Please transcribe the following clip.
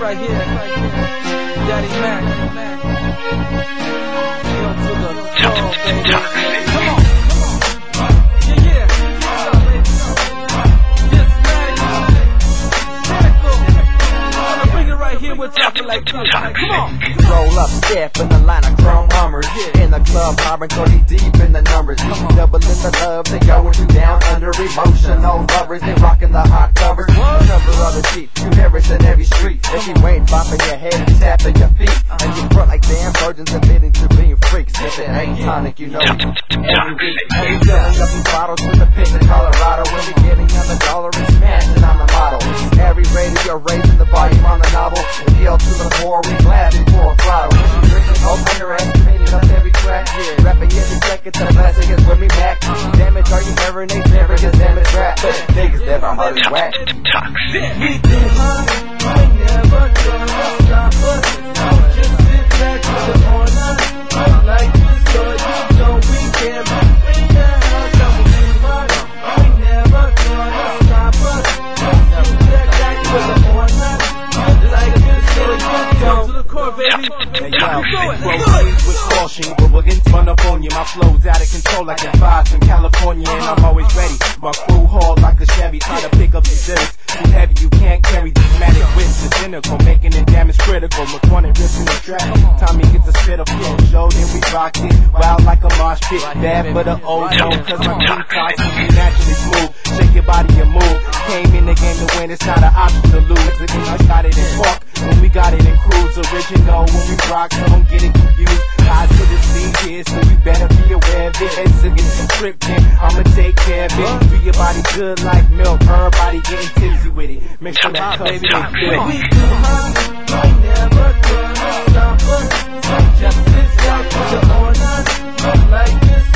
right here. Daddy Mac. To the call, baby. Come on. Yeah. Just I'ma bring it right here. We're talking like this. Come on. Roll up, step in the line of chrome Hummers. In the club, hopping 30 deep in the numbers. Doubling the love, they going you down under emotional lovers. They rocking the hot covers. Cover of the sheet, you hear it in every street. If you ain't bopping your head and tapping your feet, and you front like damn virgins admitting to being freaks. If it ain't tonic, you know. Every week, every filling up these bottles with the pitch in Colorado. When we getting on the dollar and smashing, I'm the model. Every radio raising the volume on the novel. Appeal to the poor, we blasting for a throttle. Open your ass, painting up every track. Rapping every second, the classic is with me back. Damage, are you never Nate never just damage rap. But niggas never heard it whack. We too hot, we never gonna stop us. Don't just sit back with the corner. Like this, so you know we can't be down. Don't too hot, we never gonna stop us. Don't sit back with the corner. Like this, so you know to the core, baby. With caution, but we're getting run up on you. My flow's out of control like the vibes in California, and I'm always ready. My crew haul like a Chevy, try to pick up these lyrics. Too heavy, you can't carry these dramatic wits. It's cynical, making the damage critical. Look one and rips in the track. Tommy gets a spit of flow, show, then we rock it. Wild like a mosh pit, bad for the old zone. Cause my team talks to be naturally smooth. Shake your body and move. Came in the game to win, it's not an option to lose. If I got it in Park, when we got it in Cruise. Original when we rock, so don't get it confused. Eyes to the scene here, so you better be aware of it. Heads to get encrypted, I'ma take care of it. Do your body good like milk, everybody getting tipsy with it. Make sure that baby is good. We too hot, we never gonna stop us. Just this out for the corner, like this.